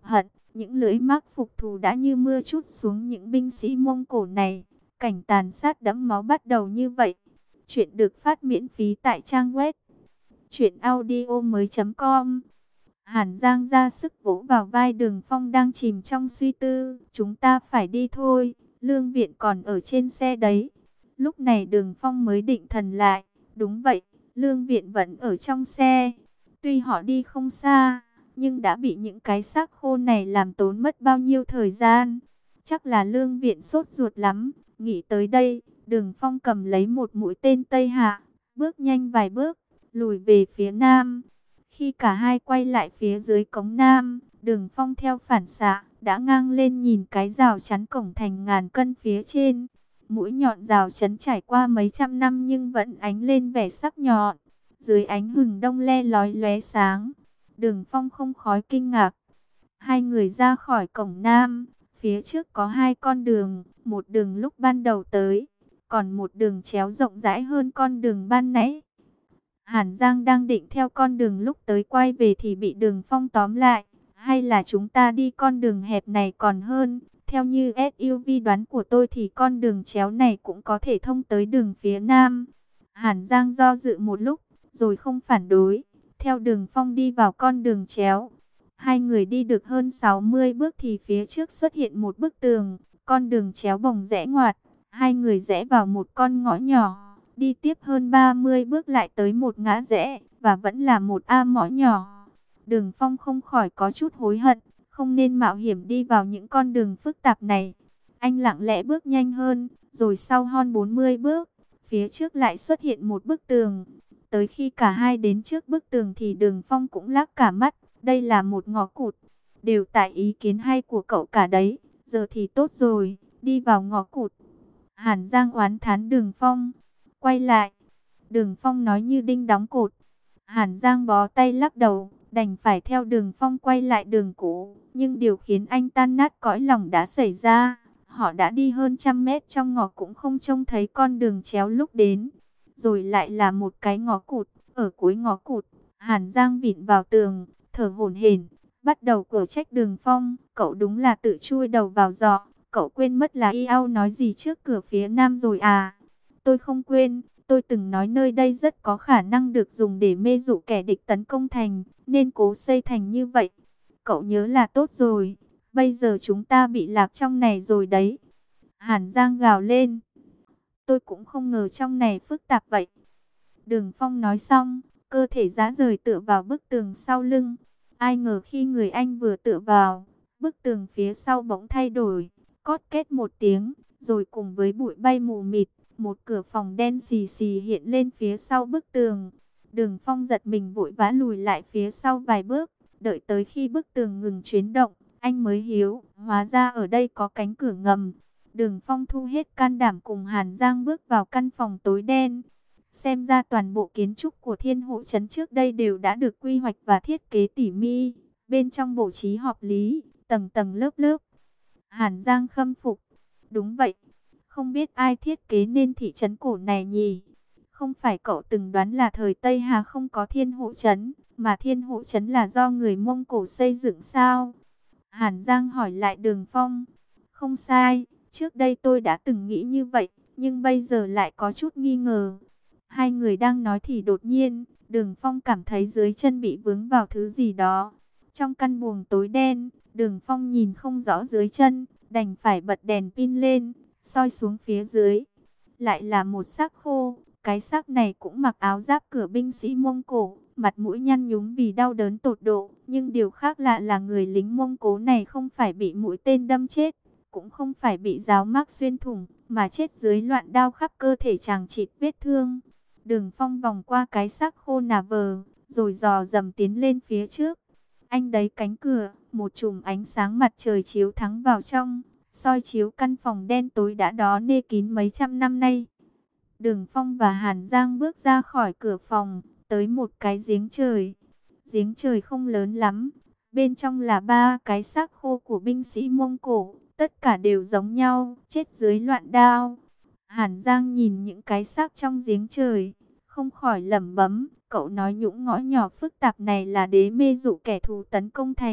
Những lưỡi mác phục thù đã như mưa trút xuống những binh sĩ Mông Cổ này. Cảnh tàn sát đẫm máu bắt đầu như vậy. Chuyện được phát miễn phí tại trang web truyện audio mới chấm com. Hàn Giang ra sức vỗ vào vai Đường Phong đang chìm trong suy tư. Chúng ta phải đi thôi, Lương Viện còn ở trên xe đấy. Lúc này Đường Phong mới định thần lại. Đúng vậy, Lương Viện vẫn ở trong xe. Tuy họ đi không xa, nhưng đã bị những cái xác khô này làm tốn mất bao nhiêu thời gian. Chắc là Lương Viện sốt ruột lắm. Nghĩ tới đây, Đường Phong cầm lấy một mũi tên Tây Hạ, bước nhanh vài bước, lùi về phía nam. Khi cả hai quay lại phía dưới cống nam, Đường Phong theo phản xạ đã ngang lên nhìn cái rào chắn cổng thành ngàn cân phía trên. Mũi nhọn rào chắn trải qua mấy trăm năm nhưng vẫn ánh lên vẻ sắc nhọn. Dưới ánh hừng đông le lói lóe sáng, Đường Phong không khỏi kinh ngạc. Hai người ra khỏi cổng nam, phía trước có hai con đường, một đường lúc ban đầu tới, còn một đường chéo rộng rãi hơn con đường ban nãy. Hàn Giang đang định theo con đường lúc tới quay về thì bị Đường Phong tóm lại. Hay là chúng ta đi con đường hẹp này còn hơn. Theo như ét u vê đoán của tôi thì con đường chéo này cũng có thể thông tới đường phía nam. Hàn Giang do dự một lúc, rồi không phản đối. Theo Đường Phong đi vào con đường chéo. Hai người đi được hơn sáu mươi bước thì phía trước xuất hiện một bức tường. Con đường chéo bồng rẽ ngoặt. Hai người rẽ vào một con ngõ nhỏ. Đi tiếp hơn ba mươi bước lại tới một ngã rẽ, và vẫn là một am ngõ nhỏ. Đường Phong không khỏi có chút hối hận, không nên mạo hiểm đi vào những con đường phức tạp này. Anh lặng lẽ bước nhanh hơn, rồi sau hơn bốn mươi bước, phía trước lại xuất hiện một bức tường. Tới khi cả hai đến trước bức tường thì Đường Phong cũng lắc cả mắt, đây là một ngõ cụt. Đều tại ý kiến hay của cậu cả đấy, giờ thì tốt rồi, đi vào ngõ cụt. Hàn Giang oán thán Đường Phong. Quay lại, Đường Phong nói như đinh đóng cột. Hàn Giang bó tay lắc đầu, đành phải theo Đường Phong quay lại đường cũ. Nhưng điều khiến anh tan nát cõi lòng đã xảy ra. Họ đã đi hơn trăm mét trong ngõ cũng không trông thấy con đường chéo lúc đến. Rồi lại là một cái ngõ cụt, ở cuối ngõ cụt, Hàn Giang vịn vào tường, thở hổn hển, bắt đầu quở trách Đường Phong. Cậu đúng là tự chui đầu vào giỏ, cậu quên mất là Yêu nói gì trước cửa phía nam rồi à? Tôi không quên, tôi từng nói nơi đây rất có khả năng được dùng để mê dụ kẻ địch tấn công thành, nên cố xây thành như vậy. Cậu nhớ là tốt rồi, bây giờ chúng ta bị lạc trong này rồi đấy. Hàn Giang gào lên. Tôi cũng không ngờ trong này phức tạp vậy. Đường Phong nói xong, cơ thể rã rời tựa vào bức tường sau lưng. Ai ngờ khi người anh vừa tựa vào, bức tường phía sau bỗng thay đổi, cót két một tiếng, rồi cùng với bụi bay mù mịt, một cửa phòng đen xì xì hiện lên phía sau bức tường. Đường Phong giật mình vội vã lùi lại phía sau vài bước. Đợi tới khi bức tường ngừng chuyển động, anh mới hiểu, hóa ra ở đây có cánh cửa ngầm. Đường Phong thu hết can đảm cùng Hàn Giang bước vào căn phòng tối đen. Xem ra toàn bộ kiến trúc của Thiên Hộ Trấn trước đây đều đã được quy hoạch và thiết kế tỉ mỉ. Bên trong bố trí hợp lý, tầng tầng lớp lớp. Hàn Giang khâm phục. Đúng vậy. Không biết ai thiết kế nên thị trấn cổ này nhỉ? Không phải cậu từng đoán là thời Tây Hà không có Thiên Hộ Trấn, mà Thiên Hộ Trấn là do người Mông Cổ xây dựng sao? Hàn Giang hỏi lại Đường Phong. Không sai, trước đây tôi đã từng nghĩ như vậy, nhưng bây giờ lại có chút nghi ngờ. Hai người đang nói thì đột nhiên, Đường Phong cảm thấy dưới chân bị vướng vào thứ gì đó. Trong căn buồng tối đen, Đường Phong nhìn không rõ dưới chân, đành phải bật đèn pin lên, soi xuống phía dưới. Lại là một xác khô, cái xác này cũng mặc áo giáp cửa binh sĩ Mông Cổ, mặt mũi nhăn nhúm vì đau đớn tột độ. Nhưng điều khác lạ là người lính Mông Cổ này không phải bị mũi tên đâm chết, cũng không phải bị giáo mác xuyên thủng, mà chết dưới loạn đao khắp cơ thể chằng chịt vết thương. Đường Phong vòng qua cái xác khô nà vờ, rồi dò dầm tiến lên phía trước. Anh đấy cánh cửa, một chùm ánh sáng mặt trời chiếu thẳng vào trong, soi chiếu căn phòng đen tối đã đó nê kín mấy trăm năm nay. Đường Phong và Hàn Giang bước ra khỏi cửa phòng, tới một cái giếng trời. Giếng trời không lớn lắm, bên trong là ba cái xác khô của binh sĩ Mông Cổ, tất cả đều giống nhau, chết dưới loạn đao. Hàn Giang nhìn những cái xác trong giếng trời, không khỏi lẩm bẩm, cậu nói những ngõ nhỏ phức tạp này là đế mê dụ kẻ thù tấn công thành,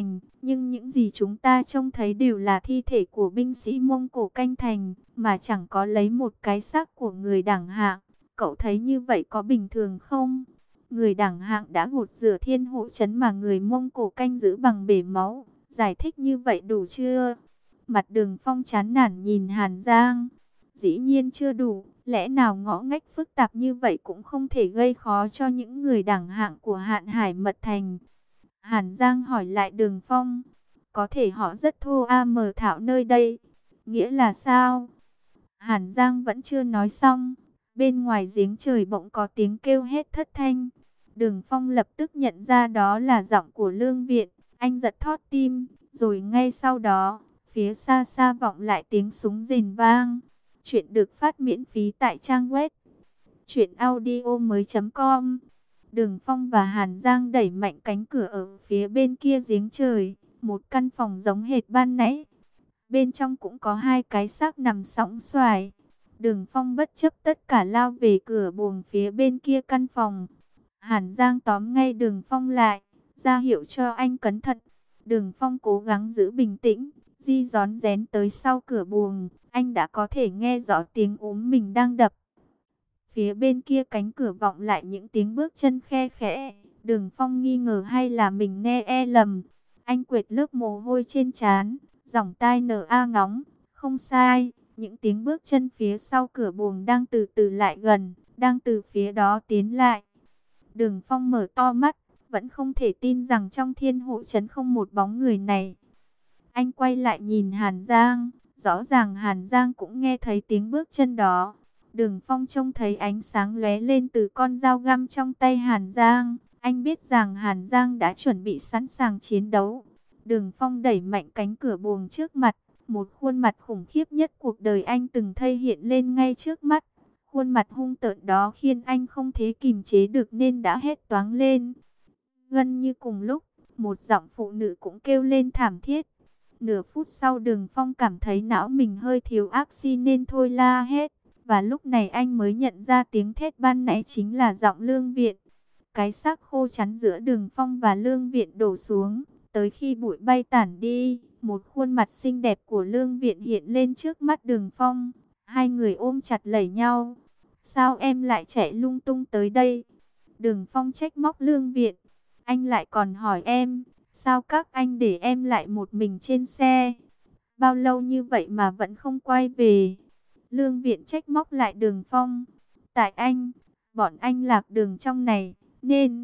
Nhưng những gì chúng ta trông thấy đều là thi thể của binh sĩ Mông Cổ canh thành, mà chẳng có lấy một cái xác của người đẳng hạng. Cậu thấy như vậy có bình thường không? Người đẳng hạng đã gột rửa thiên hộ trấn mà người Mông Cổ canh giữ bằng bể máu. Giải thích như vậy đủ chưa? Mặt Đường Phong chán nản nhìn Hàn Giang. Dĩ nhiên chưa đủ, lẽ nào ngõ ngách phức tạp như vậy cũng không thể gây khó cho những người đẳng hạng của Hạn Hải Mật Thành. Hàn Giang hỏi lại Đường Phong, có thể họ rất thô a mờ thạo nơi đây, nghĩa là sao? Hàn Giang vẫn chưa nói xong, bên ngoài giếng trời bỗng có tiếng kêu hét thất thanh. Đường Phong lập tức nhận ra đó là giọng của Lương Viện, anh giật thót tim, rồi ngay sau đó, phía xa xa vọng lại tiếng súng rền vang. Chuyện được phát miễn phí tại trang web truyện audio mới chấm com. Đường Phong và Hàn Giang đẩy mạnh cánh cửa ở phía bên kia giếng trời, một căn phòng giống hệt ban nãy. Bên trong cũng có hai cái xác nằm sõng soài. Đường Phong bất chấp tất cả lao về cửa buồng phía bên kia căn phòng. Hàn Giang tóm ngay Đường Phong lại, ra hiệu cho anh cẩn thận. Đường Phong cố gắng giữ bình tĩnh, di rón rén tới sau cửa buồng. Anh đã có thể nghe rõ tiếng úm mình đang đập. Phía bên kia cánh cửa vọng lại những tiếng bước chân khe khẽ. Đường Phong nghi ngờ hay là mình nghe e lầm. Anh quệt lớp mồ hôi trên trán, giỏng tai nở a ngóng. Không sai, những tiếng bước chân phía sau cửa buồng đang từ từ lại gần, đang từ phía đó tiến lại. Đường Phong mở to mắt, vẫn không thể tin rằng trong thiên hộ trấn không một bóng người này. Anh quay lại nhìn Hàn Giang, rõ ràng Hàn Giang cũng nghe thấy tiếng bước chân đó. Đường Phong trông thấy ánh sáng lóe lên từ con dao găm trong tay Hàn Giang. Anh biết rằng Hàn Giang đã chuẩn bị sẵn sàng chiến đấu. Đường Phong đẩy mạnh cánh cửa buồng trước mặt. Một khuôn mặt khủng khiếp nhất cuộc đời anh từng thấy hiện lên ngay trước mắt. Khuôn mặt hung tợn đó khiến anh không thể kìm chế được nên đã hét toáng lên. Gần như cùng lúc, một giọng phụ nữ cũng kêu lên thảm thiết. Nửa phút sau Đường Phong cảm thấy não mình hơi thiếu oxy nên thôi la hét. Và lúc này anh mới nhận ra tiếng thét ban nãy chính là giọng Lương Viện. Cái xác khô chắn giữa Đường Phong và Lương Viện đổ xuống. Tới khi bụi bay tản đi, một khuôn mặt xinh đẹp của Lương Viện hiện lên trước mắt Đường Phong. Hai người ôm chặt lấy nhau. Sao em lại chạy lung tung tới đây? Đường Phong trách móc Lương Viện. Anh lại còn hỏi em, sao các anh để em lại một mình trên xe? Bao lâu như vậy mà vẫn không quay về? Lương Viện trách móc lại Đường Phong. Tại anh, bọn anh lạc đường trong này, nên...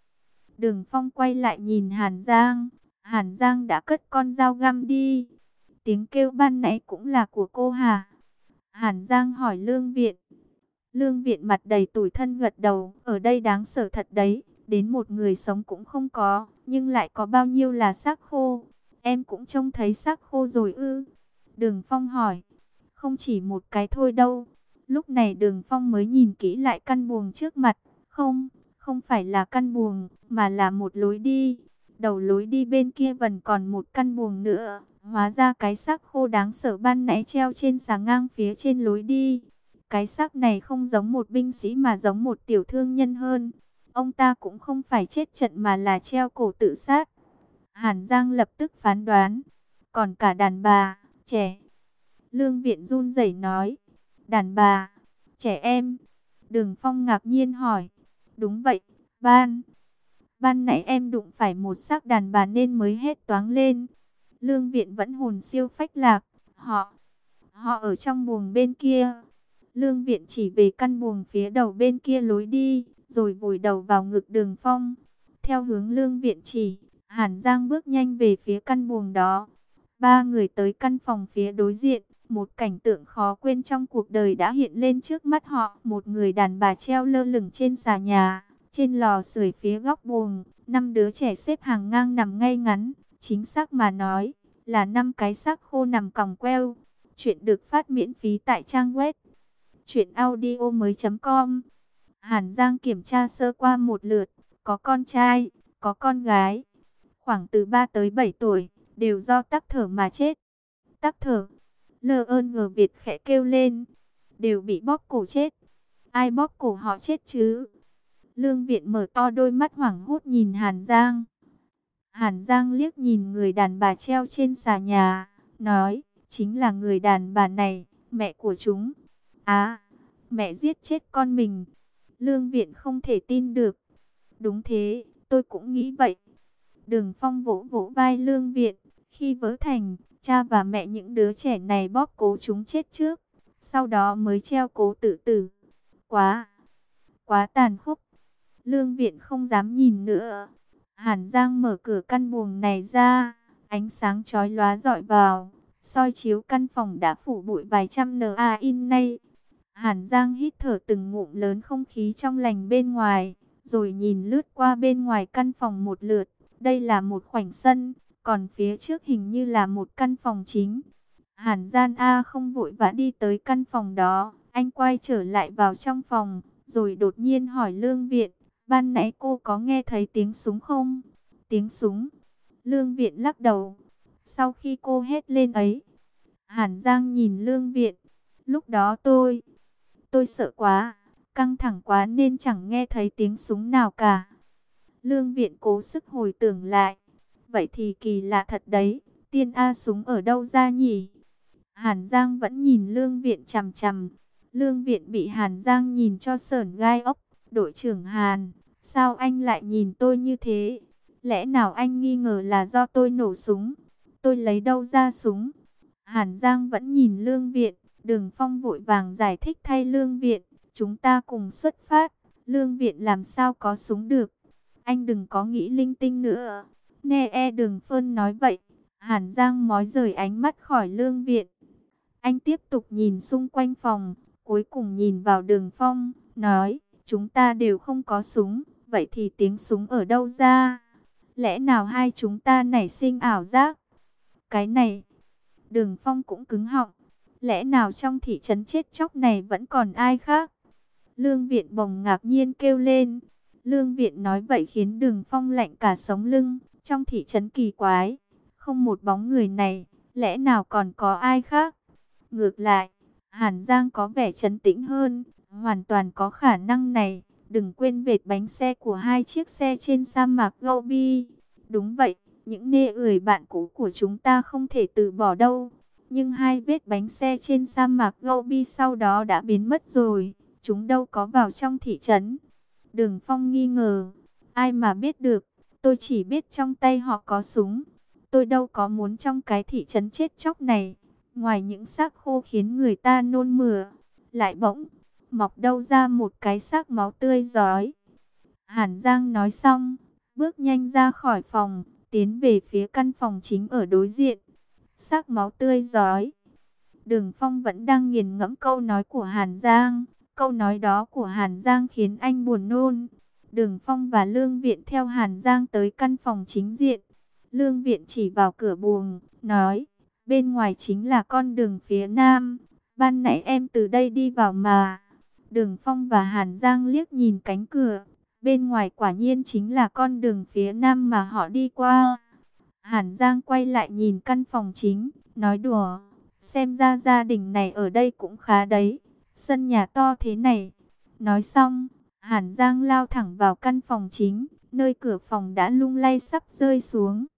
Đường Phong quay lại nhìn Hàn Giang. Hàn Giang đã cất con dao găm đi. Tiếng kêu ban nãy cũng là của cô hả? Hàn Giang hỏi Lương Viện. Lương Viện mặt đầy tủi thân gật đầu. Ở đây đáng sợ thật đấy. Đến một người sống cũng không có. Nhưng lại có bao nhiêu là xác khô. Em cũng trông thấy xác khô rồi ư? Đường Phong hỏi. Không chỉ một cái thôi đâu. Lúc này Đường Phong mới nhìn kỹ lại căn buồng trước mặt. Không, không phải là căn buồng, mà là một lối đi. Đầu lối đi bên kia vẫn còn một căn buồng nữa. Hóa ra cái xác khô đáng sợ ban nãy treo trên xà ngang phía trên lối đi. Cái xác này không giống một binh sĩ mà giống một tiểu thương nhân hơn. Ông ta cũng không phải chết trận mà là treo cổ tự sát. Hàn Giang lập tức phán đoán. Còn cả đàn bà, trẻ. Lương Viện run rẩy nói. Đàn bà, trẻ em. Đường Phong ngạc nhiên hỏi. Đúng vậy, ban. Ban nãy em đụng phải một xác đàn bà nên mới hét toáng lên. Lương Viện vẫn hồn siêu phách lạc. Họ, họ ở trong buồng bên kia. Lương Viện chỉ về căn buồng phía đầu bên kia lối đi, rồi vùi đầu vào ngực Đường Phong. Theo hướng Lương Viện chỉ, Hàn Giang bước nhanh về phía căn buồng đó. Ba người tới căn phòng phía đối diện. Một cảnh tượng khó quên trong cuộc đời đã hiện lên trước mắt họ. Một người đàn bà treo lơ lửng trên xà nhà. Trên lò sưởi phía góc buồng, năm đứa trẻ xếp hàng ngang nằm ngay ngắn. Chính xác mà nói, là năm cái xác khô nằm còng queo. Chuyện được phát miễn phí tại trang web truyện audio mới chấm com. Hàn Giang kiểm tra sơ qua một lượt. Có con trai, có con gái. Khoảng từ ba tới bảy tuổi, đều do tắc thở mà chết. Tắc thở. Lơ ơn ngờ Việt khẽ kêu lên. Đều bị bóp cổ chết. Ai bóp cổ họ chết chứ? Lương Viện mở to đôi mắt hoảng hốt nhìn Hàn Giang. Hàn Giang liếc nhìn người đàn bà treo trên xà nhà, nói, chính là người đàn bà này, mẹ của chúng. Á, mẹ giết chết con mình. Lương Viện không thể tin được. Đúng thế, tôi cũng nghĩ vậy. Đường Phong vỗ vỗ vai Lương Viện, khi vỡ thành, cha và mẹ những đứa trẻ này bóp cố chúng chết trước, sau đó mới treo cố tự tử. Quá, quá tàn khốc. Lương Viện không dám nhìn nữa. Hàn Giang mở cửa căn buồng này ra, ánh sáng chói lóa rọi vào, soi chiếu căn phòng đã phủ bụi vài trăm na in nay. Hàn Giang hít thở từng ngụm lớn không khí trong lành bên ngoài, rồi nhìn lướt qua bên ngoài căn phòng một lượt. Đây là một khoảnh sân, còn phía trước hình như là một căn phòng chính. Hàn Giang A không vội vã đi tới căn phòng đó, anh quay trở lại vào trong phòng, rồi đột nhiên hỏi Lương Viện, ban nãy cô có nghe thấy tiếng súng không? Tiếng súng? Lương Viện lắc đầu. Sau khi cô hét lên ấy, Hàn Giang nhìn Lương Viện, lúc đó tôi, tôi sợ quá, căng thẳng quá nên chẳng nghe thấy tiếng súng nào cả. Lương Viện cố sức hồi tưởng lại. Vậy thì kỳ lạ thật đấy, tiên A súng ở đâu ra nhỉ? Hàn Giang vẫn nhìn Lương Viện chằm chằm. Lương Viện bị Hàn Giang nhìn cho sởn gai ốc. Đội trưởng Hàn, sao anh lại nhìn tôi như thế? Lẽ nào anh nghi ngờ là do tôi nổ súng? Tôi lấy đâu ra súng? Hàn Giang vẫn nhìn Lương Viện. Đường Phong vội vàng giải thích thay Lương Viện. Chúng ta cùng xuất phát. Lương Viện làm sao có súng được? Anh đừng có nghĩ linh tinh nữa. Nghe e Đường Phân nói vậy, Hàn Giang mói rời ánh mắt khỏi Lương Viện. Anh tiếp tục nhìn xung quanh phòng, cuối cùng nhìn vào Đường Phong, nói, chúng ta đều không có súng, vậy thì tiếng súng ở đâu ra? Lẽ nào hai chúng ta nảy sinh ảo giác? Cái này, Đường Phong cũng cứng họng, lẽ nào trong thị trấn chết chóc này vẫn còn ai khác? Lương Viện bỗng ngạc nhiên kêu lên. Lương Viện nói vậy khiến Đường Phong lạnh cả sống lưng. Trong thị trấn kỳ quái, không một bóng người này, lẽ nào còn có ai khác? Ngược lại, Hàn Giang có vẻ trấn tĩnh hơn, hoàn toàn có khả năng này. Đừng quên vệt bánh xe của hai chiếc xe trên sa mạc Gobi. Đúng vậy, những nê ười bạn cũ của chúng ta không thể từ bỏ đâu. Nhưng hai vết bánh xe trên sa mạc Gobi sau đó đã biến mất rồi. Chúng đâu có vào trong thị trấn. Đường Phong nghi ngờ, ai mà biết được. Tôi chỉ biết trong tay họ có súng. Tôi đâu có muốn trong cái thị trấn chết chóc này. Ngoài những xác khô khiến người ta nôn mửa, lại bỗng mọc đâu ra một cái xác máu tươi rói. Hàn Giang nói xong, bước nhanh ra khỏi phòng, tiến về phía căn phòng chính ở đối diện. Xác máu tươi rói. Đường Phong vẫn đang nghiền ngẫm câu nói của Hàn Giang. Câu nói đó của Hàn Giang khiến anh buồn nôn. Đường Phong và Lương Viện theo Hàn Giang tới căn phòng chính diện. Lương Viện chỉ vào cửa buồng, nói, bên ngoài chính là con đường phía nam. Ban nãy em từ đây đi vào mà. Đường Phong và Hàn Giang liếc nhìn cánh cửa. Bên ngoài quả nhiên chính là con đường phía nam mà họ đi qua. Hàn Giang quay lại nhìn căn phòng chính, nói đùa, xem ra gia đình này ở đây cũng khá đấy. Sân nhà to thế này. Nói xong, Hàn Giang lao thẳng vào căn phòng chính, nơi cửa phòng đã lung lay sắp rơi xuống.